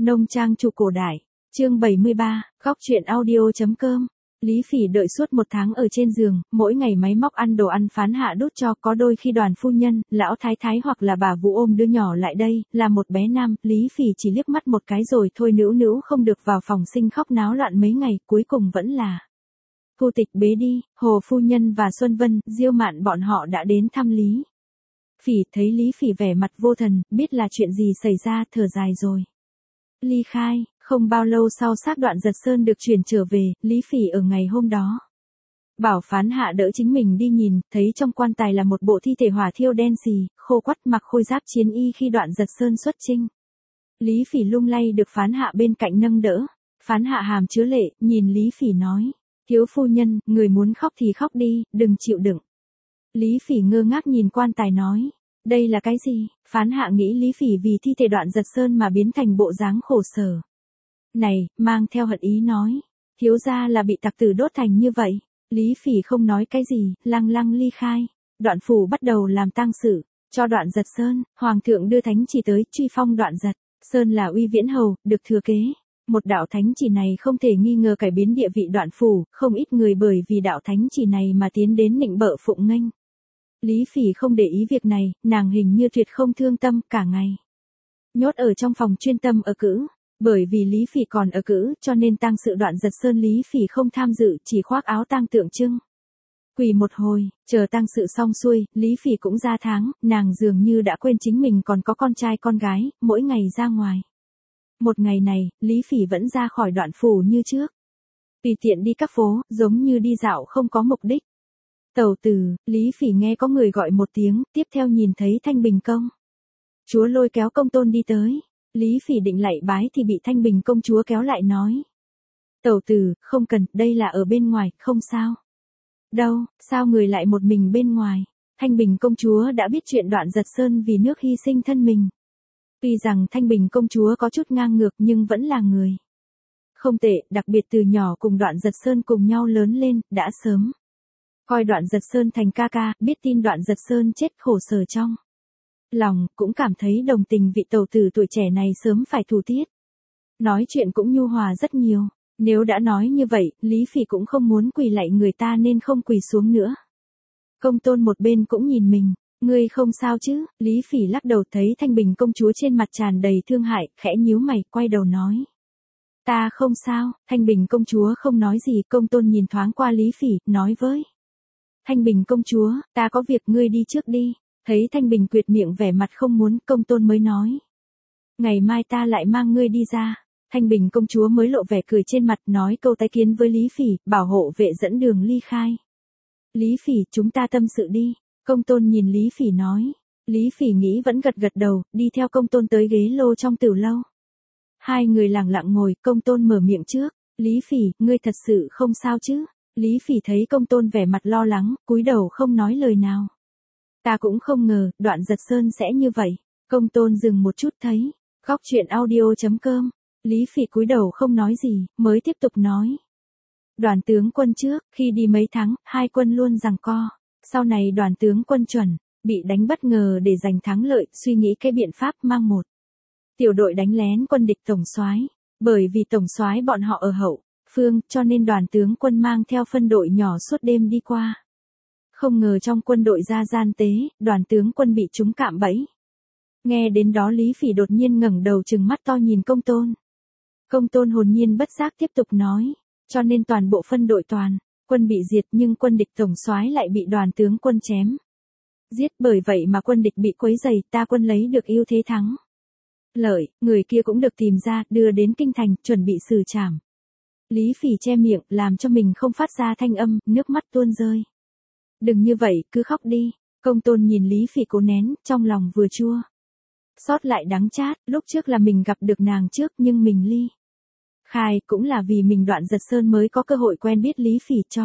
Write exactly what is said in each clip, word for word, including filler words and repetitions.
Nông trang chủ cổ đại, chương bảy mươi ba, góc truyện audio.com. Lý Phỉ đợi suốt một tháng ở trên giường, mỗi ngày máy móc ăn đồ ăn phán hạ đút cho, có đôi khi đoàn phu nhân, lão thái thái hoặc là bà Vũ ôm đứa nhỏ lại đây, là một bé nam, Lý Phỉ chỉ liếc mắt một cái rồi thôi, nữu nữu không được vào phòng sinh khóc náo loạn mấy ngày, cuối cùng vẫn là Thu Tịch bế đi. Hồ phu nhân và Xuân Vân, Diêu Mạn bọn họ đã đến thăm Lý Phỉ, thấy Lý Phỉ vẻ mặt vô thần, biết là chuyện gì xảy ra, thở dài rồi ly khai. Không bao lâu sau xác Đoạn Giật Sơn được chuyển trở về, Lý Phỉ ở ngày hôm đó bảo phán hạ đỡ chính mình đi nhìn, thấy trong quan tài là một bộ thi thể hỏa thiêu đen xì, khô quắt, mặc khôi giáp chiến y khi Đoạn Giật Sơn xuất chinh. Lý Phỉ lung lay được phán hạ bên cạnh nâng đỡ. Phán hạ hàm chứa lệ, nhìn Lý Phỉ nói: "Thiếu phu nhân, người muốn khóc thì khóc đi, đừng chịu đựng." Lý Phỉ ngơ ngác nhìn quan tài nói: "Đây là cái gì?" Phán hạ nghĩ Lý Phỉ vì thi thể Đoạn Giật Sơn mà biến thành bộ dáng khổ sở này, mang theo hận ý nói: "Thiếu gia là bị tặc tử đốt thành như vậy." Lý Phỉ không nói cái gì, lăng lăng ly khai. Đoạn phủ bắt đầu làm tang sự cho Đoạn Giật Sơn, hoàng thượng đưa thánh chỉ tới, truy phong Đoạn Giật Sơn là uy viễn hầu, được thừa kế. Một đạo thánh chỉ này không thể nghi ngờ cải biến địa vị Đoạn phủ, không ít người bởi vì đạo thánh chỉ này mà tiến đến nịnh bợ phụng nghênh. Lý Phỉ không để ý việc này, nàng hình như tuyệt không thương tâm, cả ngày nhốt ở trong phòng chuyên tâm ở cữ. Bởi vì Lý Phỉ còn ở cữ, cho nên tang sự Đoạn Giật Sơn Lý Phỉ không tham dự, chỉ khoác áo tang tượng trưng. Quỳ một hồi, chờ tang sự xong xuôi, Lý Phỉ cũng ra tháng, nàng dường như đã quên chính mình còn có con trai con gái, mỗi ngày ra ngoài. Một ngày này, Lý Phỉ vẫn ra khỏi Đoạn phủ như trước. Tùy tiện đi các phố, giống như đi dạo không có mục đích. Tẩu tử, Lý Phỉ nghe có người gọi một tiếng, tiếp theo nhìn thấy Thanh Bình công chúa lôi kéo công tôn đi tới. Lý Phỉ định lạy bái thì bị Thanh Bình công chúa kéo lại nói: "Tẩu tử, không cần, đây là ở bên ngoài, không sao." "Đâu, sao người lại một mình bên ngoài?" Thanh Bình công chúa đã biết chuyện Đoạn Giật Sơn vì nước hy sinh thân mình. Tuy rằng Thanh Bình công chúa có chút ngang ngược nhưng vẫn là người không tệ, đặc biệt từ nhỏ cùng Đoạn Giật Sơn cùng nhau lớn lên, đã sớm coi Đoạn Giật Sơn thành ca ca, biết tin Đoạn Giật Sơn chết khổ sở trong lòng, cũng cảm thấy đồng tình vị tẩu tử tuổi trẻ này sớm phải thủ tiết. Nói chuyện cũng nhu hòa rất nhiều. Nếu đã nói như vậy, Lý Phỉ cũng không muốn quỳ lạy người ta nên không quỳ xuống nữa. Công tôn một bên cũng nhìn mình: "Ngươi không sao chứ?" Lý Phỉ lắc đầu, thấy Thanh Bình công chúa trên mặt tràn đầy thương hại, khẽ nhíu mày, quay đầu nói: "Ta không sao." Thanh Bình công chúa không nói gì, công tôn nhìn thoáng qua Lý Phỉ, nói với Thanh Bình công chúa: "Ta có việc, ngươi đi trước đi." Thấy Thanh Bình quyệt miệng vẻ mặt không muốn, công tôn mới nói: "Ngày mai ta lại mang ngươi đi ra." Thanh Bình công chúa mới lộ vẻ cười trên mặt, nói câu tái kiến với Lý Phỉ, bảo hộ vệ dẫn đường ly khai. "Lý Phỉ, chúng ta tâm sự đi." Công tôn nhìn Lý Phỉ nói. Lý Phỉ nghĩ vẫn gật gật đầu, đi theo công tôn tới ghế lô trong tửu lâu. Hai người lặng lặng ngồi, công tôn mở miệng trước: "Lý Phỉ, ngươi thật sự không sao chứ?" Lý Phỉ thấy công tôn vẻ mặt lo lắng, cúi đầu không nói lời nào. "Ta cũng không ngờ, Đoạn Giật Sơn sẽ như vậy." Công tôn dừng một chút thấy. Góc truyện audio.com. Lý Phỉ cúi đầu không nói gì, mới tiếp tục nói: "Đoàn tướng quân trước, khi đi mấy tháng, hai quân luôn giằng co. Sau này đoàn tướng quân chuẩn, bị đánh bất ngờ để giành thắng lợi, suy nghĩ cái biện pháp mang một tiểu đội đánh lén quân địch tổng soái. Bởi vì tổng soái bọn họ ở hậu phương, cho nên đoàn tướng quân mang theo phân đội nhỏ suốt đêm đi qua. Không ngờ trong quân đội ra gian tế, đoàn tướng quân bị trúng cạm bẫy." Nghe đến đó Lý Phỉ đột nhiên ngẩng đầu trừng mắt to nhìn công tôn. Công tôn hồn nhiên bất giác tiếp tục nói: "Cho nên toàn bộ phân đội toàn quân bị diệt, nhưng quân địch tổng soái lại bị đoàn tướng quân chém giết, bởi vậy mà quân địch bị quấy rầy, ta quân lấy được ưu thế thắng lợi, người kia cũng được tìm ra, đưa đến kinh thành, chuẩn bị xử trảm." Lý Phỉ che miệng, làm cho mình không phát ra thanh âm, nước mắt tuôn rơi. "Đừng như vậy, cứ khóc đi." Công tôn nhìn Lý Phỉ cố nén, trong lòng vừa chua xót lại đắng chát, lúc trước là mình gặp được nàng trước, nhưng mình ly khai cũng là vì mình Đoạn Giật Sơn mới có cơ hội quen biết Lý Phỉ, cho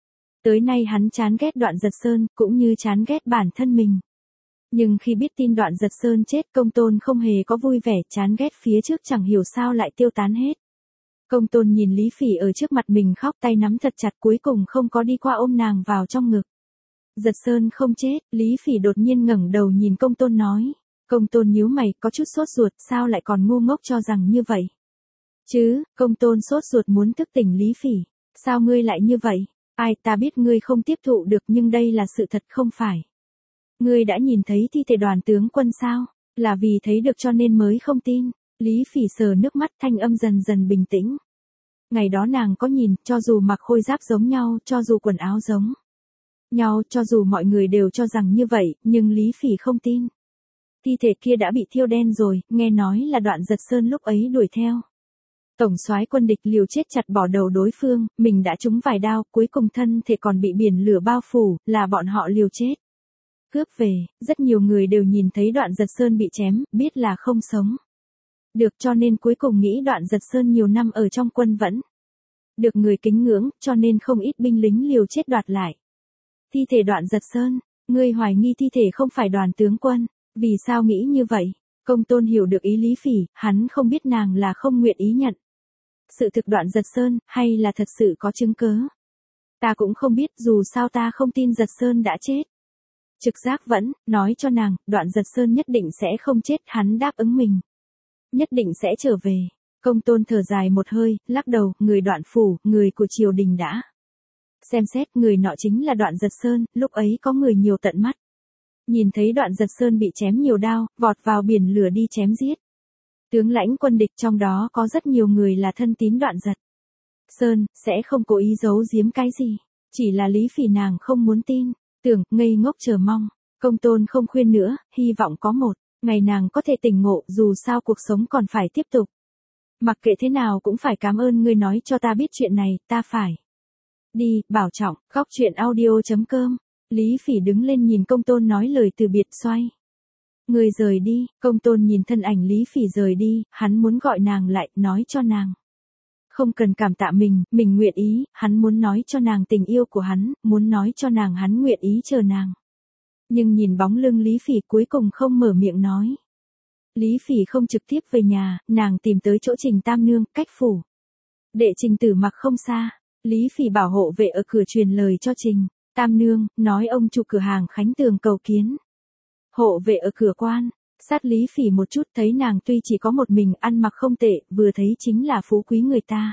tới nay hắn chán ghét Đoạn Giật Sơn, cũng như chán ghét bản thân mình. Nhưng khi biết tin Đoạn Giật Sơn chết, công tôn không hề có vui vẻ, chán ghét phía trước chẳng hiểu sao lại tiêu tán hết. Công tôn nhìn Lý Phỉ ở trước mặt mình khóc, tay nắm thật chặt, cuối cùng không có đi qua ôm nàng vào trong ngực. Giật Sơn không chết. Lý Phỉ đột nhiên ngẩng đầu nhìn công tôn nói: Công tôn nhíu mày, có chút sốt ruột, sao lại còn ngu ngốc cho rằng như vậy? Chứ, công tôn sốt ruột muốn thức tỉnh Lý Phỉ. Sao ngươi lại như vậy? Ai, ta biết ngươi không tiếp thụ được nhưng đây là sự thật không phải. Ngươi đã nhìn thấy thi thể Đoàn tướng quân sao? Là vì thấy được cho nên mới không tin. Lý Phỉ sờ nước mắt, thanh âm dần dần bình tĩnh. Ngày đó nàng có nhìn, cho dù mặc khôi giáp giống nhau, cho dù quần áo giống nhau, cho dù mọi người đều cho rằng như vậy, nhưng Lý Phỉ không tin. Thi thể kia đã bị thiêu đen rồi, nghe nói là Đoạn Giật Sơn lúc ấy đuổi theo. Tổng soái quân địch liều chết chặt bỏ đầu đối phương, mình đã trúng vài đao, cuối cùng thân thể còn bị biển lửa bao phủ, là bọn họ liều chết. Cướp về, rất nhiều người đều nhìn thấy Đoạn Giật Sơn bị chém, biết là không sống được, cho nên cuối cùng nghĩ Đoạn Giật Sơn nhiều năm ở trong quân vẫn được người kính ngưỡng, cho nên không ít binh lính liều chết đoạt lại. Thi thể Đoạn Giật Sơn, ngươi hoài nghi thi thể không phải Đoàn tướng quân, vì sao nghĩ như vậy? Công tôn hiểu được ý Lý Phỉ, hắn không biết nàng là không nguyện ý nhận sự thực Đoạn Giật Sơn, hay là thật sự có chứng cớ. Ta cũng không biết, dù sao ta không tin Giật Sơn đã chết. Trực giác vẫn, nói cho nàng, Đoạn Giật Sơn nhất định sẽ không chết, hắn đáp ứng mình. Nhất định sẽ trở về. Công tôn thở dài một hơi, lắc đầu, người Đoạn phủ, người của triều đình đã xem xét, người nọ chính là Đoạn Giật Sơn, lúc ấy có người nhiều tận mắt. Nhìn thấy Đoạn Giật Sơn bị chém nhiều đao, vọt vào biển lửa đi chém giết. Tướng lãnh quân địch trong đó có rất nhiều người là thân tín Đoạn Giật Sơn, sẽ không cố ý giấu giếm cái gì. Chỉ là Lý Phỉ nàng không muốn tin, tưởng, ngây ngốc chờ mong. Công tôn không khuyên nữa, hy vọng có một ngày nàng có thể tỉnh ngộ, dù sao cuộc sống còn phải tiếp tục. Mặc kệ thế nào cũng phải cảm ơn ngươi nói cho ta biết chuyện này, ta phải đi, bảo trọng. Góc truyện audio chấm com. Lý Phỉ đứng lên nhìn công tôn nói lời từ biệt, xoay người rời đi. Công tôn nhìn thân ảnh Lý Phỉ rời đi, hắn muốn gọi nàng lại, nói cho nàng không cần cảm tạ mình, mình nguyện ý, hắn muốn nói cho nàng tình yêu của hắn, muốn nói cho nàng hắn nguyện ý chờ nàng. Nhưng nhìn bóng lưng Lý Phỉ cuối cùng không mở miệng nói. Lý Phỉ không trực tiếp về nhà, nàng tìm tới chỗ Trình Tam Nương, cách phủ đệ Trình Tử Mặc không xa. Lý Phỉ bảo hộ vệ ở cửa truyền lời cho Trình Tam Nương, nói ông chủ cửa hàng Khánh Tường cầu kiến. Hộ vệ ở cửa quan, sát Lý Phỉ một chút, thấy nàng tuy chỉ có một mình, ăn mặc không tệ, vừa thấy chính là phú quý người ta.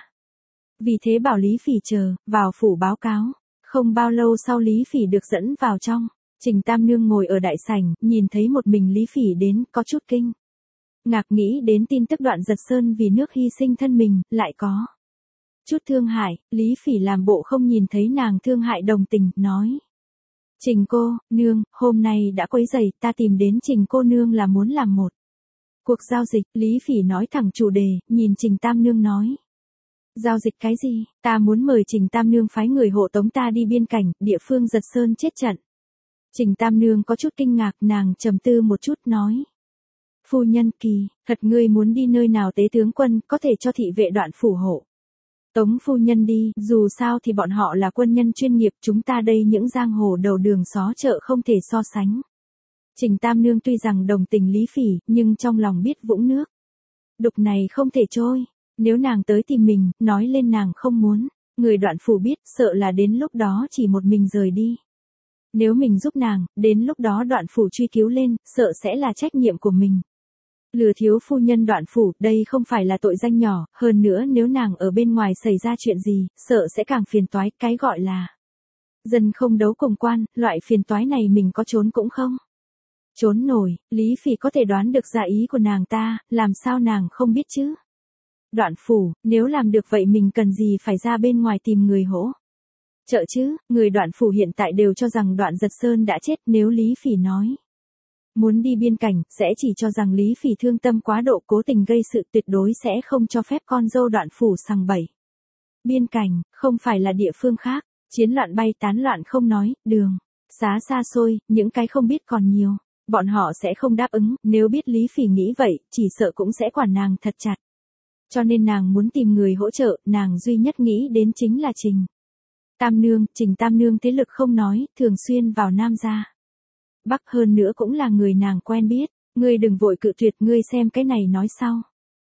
Vì thế bảo Lý Phỉ chờ, vào phủ báo cáo. Không bao lâu sau Lý Phỉ được dẫn vào trong. Trình Tam Nương ngồi ở đại sảnh, nhìn thấy một mình Lý Phỉ đến, có chút kinh ngạc, nghĩ đến tin tức Đoạn Giật Sơn vì nước hy sinh thân mình, lại có chút thương hại. Lý Phỉ làm bộ không nhìn thấy nàng thương hại, đồng tình, nói. Trình cô, nương, hôm nay đã quấy rầy, ta tìm đến Trình cô nương là muốn làm một cuộc giao dịch. Lý Phỉ nói thẳng chủ đề, nhìn Trình Tam Nương nói. Giao dịch cái gì? Ta muốn mời Trình Tam Nương phái người hộ tống ta đi biên cảnh, địa phương Giật Sơn chết trận. Trình Tam Nương có chút kinh ngạc, nàng trầm tư một chút nói. Phu nhân, kỳ, thật ngươi muốn đi nơi nào tế tướng quân, có thể cho thị vệ Đoạn phủ hộ tống phu nhân đi, dù sao thì bọn họ là quân nhân chuyên nghiệp, chúng ta đây những giang hồ đầu đường xó chợ không thể so sánh. Trình Tam Nương tuy rằng đồng tình Lý Phỉ, nhưng trong lòng biết vũng nước đục này không thể trôi. Nếu nàng tới tìm mình, nói lên nàng không muốn người Đoạn phủ biết, sợ là đến lúc đó chỉ một mình rời đi. Nếu mình giúp nàng, đến lúc đó Đoạn phủ truy cứu lên, sợ sẽ là trách nhiệm của mình. Lừa thiếu phu nhân Đoạn phủ, đây không phải là tội danh nhỏ, hơn nữa nếu nàng ở bên ngoài xảy ra chuyện gì, sợ sẽ càng phiền toái, cái gọi là dân không đấu cùng quan, loại phiền toái này mình có trốn cũng không trốn nổi. Lý Phỉ có thể đoán được dạ ý của nàng ta, làm sao nàng không biết chứ. Đoạn phủ, nếu làm được vậy mình cần gì phải ra bên ngoài tìm người hỗ trợ chứ. Người Đoạn phủ hiện tại đều cho rằng Đoạn Giật Sơn đã chết, nếu Lý Phỉ nói muốn đi biên cảnh, sẽ chỉ cho rằng Lý Phỉ thương tâm quá độ, cố tình gây sự, tuyệt đối sẽ không cho phép con dâu Đoạn phủ sằng bậy. Biên cảnh, không phải là địa phương khác, chiến loạn bay tán loạn không nói, đường xá xa xôi, những cái không biết còn nhiều. Bọn họ sẽ không đáp ứng, nếu biết Lý Phỉ nghĩ vậy, chỉ sợ cũng sẽ quản nàng thật chặt. Cho nên nàng muốn tìm người hỗ trợ, nàng duy nhất nghĩ đến chính là Trình Tam Nương. Trình Tam Nương thế lực không nói, thường xuyên vào Nam gia Bắc, hơn nữa cũng là người nàng quen biết. Ngươi đừng vội cự tuyệt, ngươi xem cái này nói sau.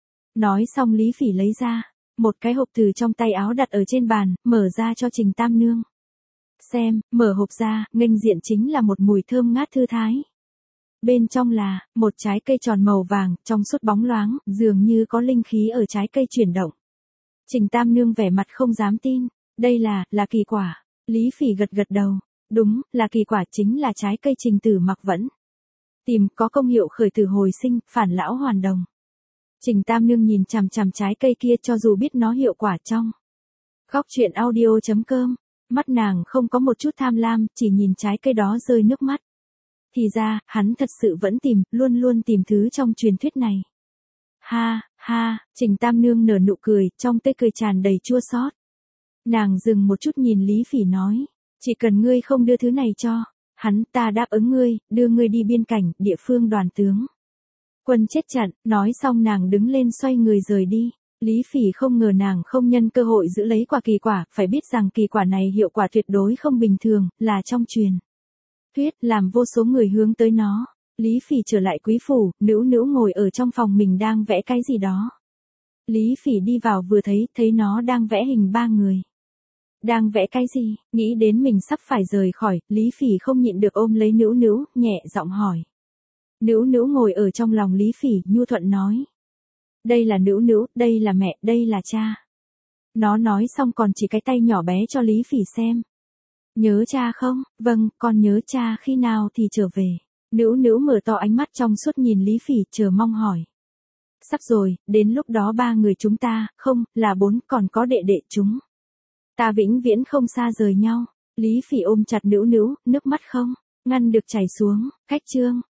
Nói xong Lý Phỉ lấy ra một cái hộp từ trong tay áo đặt ở trên bàn, mở ra cho Trình Tam Nương xem. Mở hộp ra, nghênh diện chính là một mùi thơm ngát thư thái. Bên trong là, một trái cây tròn màu vàng, trong suốt bóng loáng, dường như có linh khí ở trái cây chuyển động. Trình Tam Nương vẻ mặt không dám tin. Đây là, là kỳ quả. Lý Phỉ gật gật đầu. Đúng, là kỳ quả, chính là trái cây Trình Tử Mặc vẫn tìm, có công hiệu khởi tử hồi sinh, phản lão hoàn đồng. Trình Tam Nương nhìn chằm chằm trái cây kia cho dù biết nó hiệu quả trong. Góc truyện audio.com, mắt nàng không có một chút tham lam, chỉ nhìn trái cây đó rơi nước mắt. Thì ra, hắn thật sự vẫn tìm, luôn luôn tìm thứ trong truyền thuyết này. Ha, ha, Trình Tam Nương nở nụ cười, trong tươi cười tràn đầy chua xót. Nàng dừng một chút nhìn Lý Phỉ nói, chỉ cần ngươi không đưa thứ này cho hắn, ta đáp ứng ngươi, đưa ngươi đi biên cảnh, địa phương đoàn tướng quân chết trận. Nói xong nàng đứng lên xoay người rời đi. Lý Phỉ không ngờ nàng không nhân cơ hội giữ lấy quả kỳ quả, phải biết rằng kỳ quả này hiệu quả tuyệt đối không bình thường, là trong truyền thuyết, làm vô số người hướng tới nó. Lý Phỉ trở lại quý phủ, Nữu Nữu ngồi ở trong phòng mình đang vẽ cái gì đó. Lý Phỉ đi vào vừa thấy, thấy nó đang vẽ hình ba người. Đang vẽ cái gì? Nghĩ đến mình sắp phải rời khỏi, Lý Phỉ không nhịn được ôm lấy Nữu Nữu, nhẹ giọng hỏi. Nữu Nữu ngồi ở trong lòng Lý Phỉ, nhu thuận nói. Đây là Nữu Nữu, đây là mẹ, đây là cha. Nó nói xong còn chỉ cái tay nhỏ bé cho Lý Phỉ xem. Nhớ cha không? Vâng, con nhớ cha, khi nào thì trở về. Nữu Nữu mở to ánh mắt trong suốt nhìn Lý Phỉ, chờ mong hỏi. Sắp rồi, đến lúc đó ba người chúng ta, không, là bốn, còn có đệ đệ chúng ta vĩnh viễn không xa rời nhau. Lý Phỉ ôm chặt Nữu Nữu, nước mắt không ngăn được chảy xuống. Cách chương